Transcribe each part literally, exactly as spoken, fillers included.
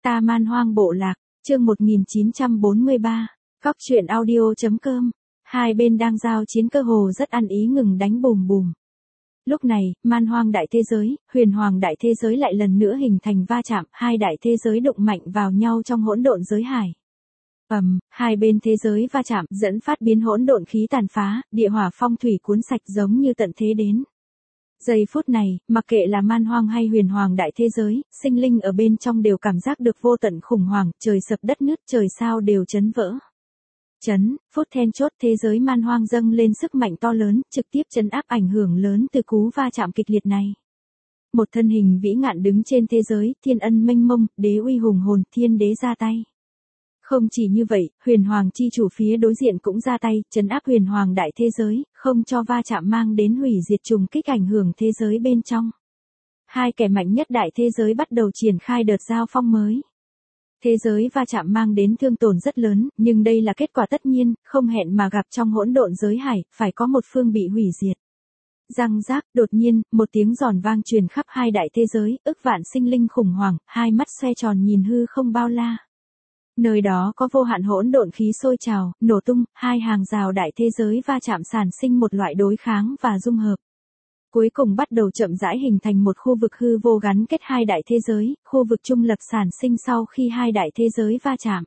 Ta Man Hoang Bộ Lạc, chương một nghìn chín trăm bốn mươi ba, Cóc truyện audio.com. Hai bên đang giao chiến cơ hồ rất ăn ý ngừng đánh bùm bùm. Lúc này, Man Hoang đại thế giới, Huyền Hoàng đại thế giới lại lần nữa hình thành va chạm, hai đại thế giới đụng mạnh vào nhau trong hỗn độn giới hải. Ầm, um, hai bên thế giới va chạm dẫn phát biến hỗn độn khí tàn phá, địa hỏa phong thủy cuốn sạch giống như tận thế đến. Giây phút này, mặc kệ là Man Hoang hay Huyền Hoàng đại thế giới, sinh linh ở bên trong đều cảm giác được vô tận khủng hoảng, trời sập đất nứt, trời sao đều chấn vỡ. Chấn, phút then chốt thế giới Man Hoang dâng lên sức mạnh to lớn, trực tiếp chấn áp ảnh hưởng lớn từ cú va chạm kịch liệt này. Một thân hình vĩ ngạn đứng trên thế giới, thiên ân mênh mông, đế uy hùng hồn, thiên đế ra tay. Không chỉ như vậy, Huyền Hoàng chi chủ phía đối diện cũng ra tay, trấn áp Huyền Hoàng đại thế giới, không cho va chạm mang đến hủy diệt trùng kích ảnh hưởng thế giới bên trong. Hai kẻ mạnh nhất đại thế giới bắt đầu triển khai đợt giao phong mới. Thế giới va chạm mang đến thương tổn rất lớn, nhưng đây là kết quả tất nhiên, không hẹn mà gặp trong hỗn độn giới hải, phải có một phương bị hủy diệt. Răng rác, đột nhiên, một tiếng giòn vang truyền khắp hai đại thế giới, ức vạn sinh linh khủng hoảng, hai mắt xoe tròn nhìn hư không bao la. Nơi đó có vô hạn hỗn độn khí sôi trào, nổ tung, hai hàng rào đại thế giới va chạm sản sinh một loại đối kháng và dung hợp. Cuối cùng bắt đầu chậm rãi hình thành một khu vực hư vô gắn kết hai đại thế giới, khu vực trung lập sản sinh sau khi hai đại thế giới va chạm.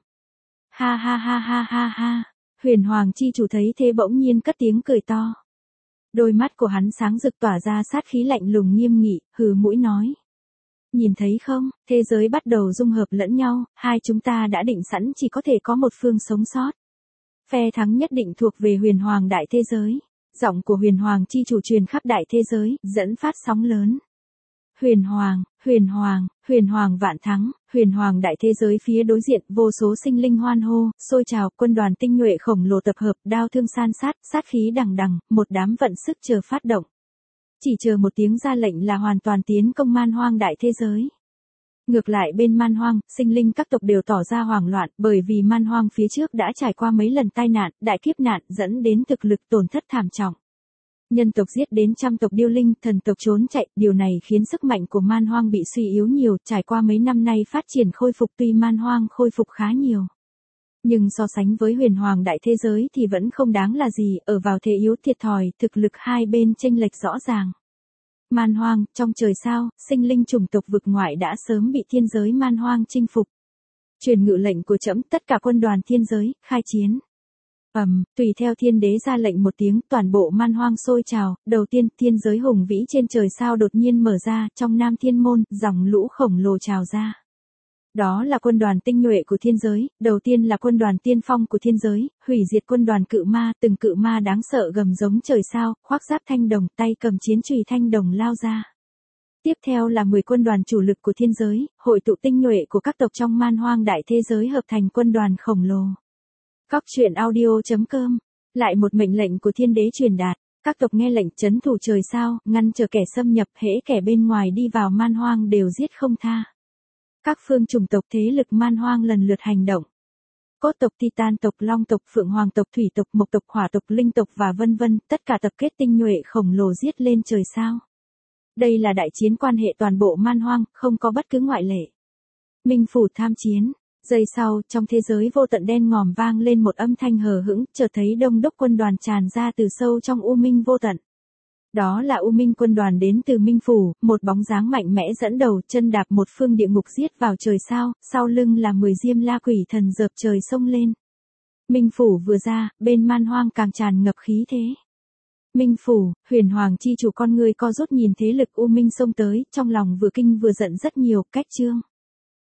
Ha ha ha ha ha ha, Huyền Hoàng chi chủ thấy thế bỗng nhiên cất tiếng cười to. Đôi mắt của hắn sáng rực tỏa ra sát khí lạnh lùng nghiêm nghị, hừ mũi nói. Nhìn thấy không, thế giới bắt đầu dung hợp lẫn nhau, hai chúng ta đã định sẵn chỉ có thể có một phương sống sót. Phe thắng nhất định thuộc về Huyền Hoàng đại thế giới. Giọng của Huyền Hoàng chi chủ truyền khắp đại thế giới, dẫn phát sóng lớn. Huyền Hoàng, Huyền Hoàng, Huyền Hoàng vạn thắng, Huyền Hoàng đại thế giới phía đối diện, vô số sinh linh hoan hô, sôi trào, quân đoàn tinh nhuệ khổng lồ tập hợp, đao thương san sát, sát khí đằng đằng, một đám vận sức chờ phát động. Chỉ chờ một tiếng ra lệnh là hoàn toàn tiến công Man Hoang đại thế giới. Ngược lại bên Man Hoang, sinh linh các tộc đều tỏ ra hoảng loạn, bởi vì Man Hoang phía trước đã trải qua mấy lần tai nạn, đại kiếp nạn, dẫn đến thực lực tổn thất thảm trọng. Nhân tộc giết đến trăm tộc điêu linh, thần tộc trốn chạy, điều này khiến sức mạnh của Man Hoang bị suy yếu nhiều, trải qua mấy năm nay phát triển khôi phục tuy Man Hoang khôi phục khá nhiều. Nhưng so sánh với Huyền Hoàng đại thế giới thì vẫn không đáng là gì, ở vào thế yếu thiệt thòi, thực lực hai bên chênh lệch rõ ràng. Man Hoang, trong trời sao, sinh linh chủng tộc vực ngoại đã sớm bị thiên giới Man Hoang chinh phục. Truyền ngự lệnh của trẫm, tất cả quân đoàn thiên giới, khai chiến. Ầm, um, tùy theo thiên đế ra lệnh một tiếng, toàn bộ Man Hoang sôi trào, đầu tiên, thiên giới hùng vĩ trên trời sao đột nhiên mở ra, trong Nam Thiên Môn, dòng lũ khổng lồ trào ra. Đó là quân đoàn tinh nhuệ của thiên giới, đầu tiên là quân đoàn tiên phong của thiên giới, hủy diệt quân đoàn cự ma, từng cự ma đáng sợ gầm giống trời sao, khoác giáp thanh đồng, tay cầm chiến chùy thanh đồng lao ra. Tiếp theo là mười quân đoàn chủ lực của thiên giới, hội tụ tinh nhuệ của các tộc trong Man Hoang đại thế giới hợp thành quân đoàn khổng lồ. Cóc truyện audio.com, lại một mệnh lệnh của thiên đế truyền đạt, các tộc nghe lệnh trấn thủ trời sao, ngăn chờ kẻ xâm nhập, hễ kẻ bên ngoài đi vào Man Hoang đều giết không tha. Các phương chủng tộc thế lực Man Hoang lần lượt hành động. Cốt tộc, Titan tộc, Long tộc, Phượng Hoàng tộc, Thủy tộc, Mộc tộc, Hỏa tộc, Linh tộc và vân vân, tất cả tập kết tinh nhuệ khổng lồ giết lên trời sao. Đây là đại chiến quan hệ toàn bộ Man Hoang, không có bất cứ ngoại lệ. Minh phủ tham chiến. Giây sau, trong thế giới vô tận đen ngòm vang lên một âm thanh hờ hững, chợt thấy đông đúc quân đoàn tràn ra từ sâu trong U Minh vô tận. Đó là U Minh quân đoàn đến từ Minh phủ, một bóng dáng mạnh mẽ dẫn đầu, chân đạp một phương địa ngục giết vào trời sao, sau lưng là mười diêm la quỷ thần dợp trời xông lên. Minh phủ vừa ra, bên Man Hoang càng tràn ngập khí thế. Minh phủ, Huyền Hoàng chi chủ con người co rút nhìn thế lực U Minh xông tới, trong lòng vừa kinh vừa giận rất nhiều, cách chương.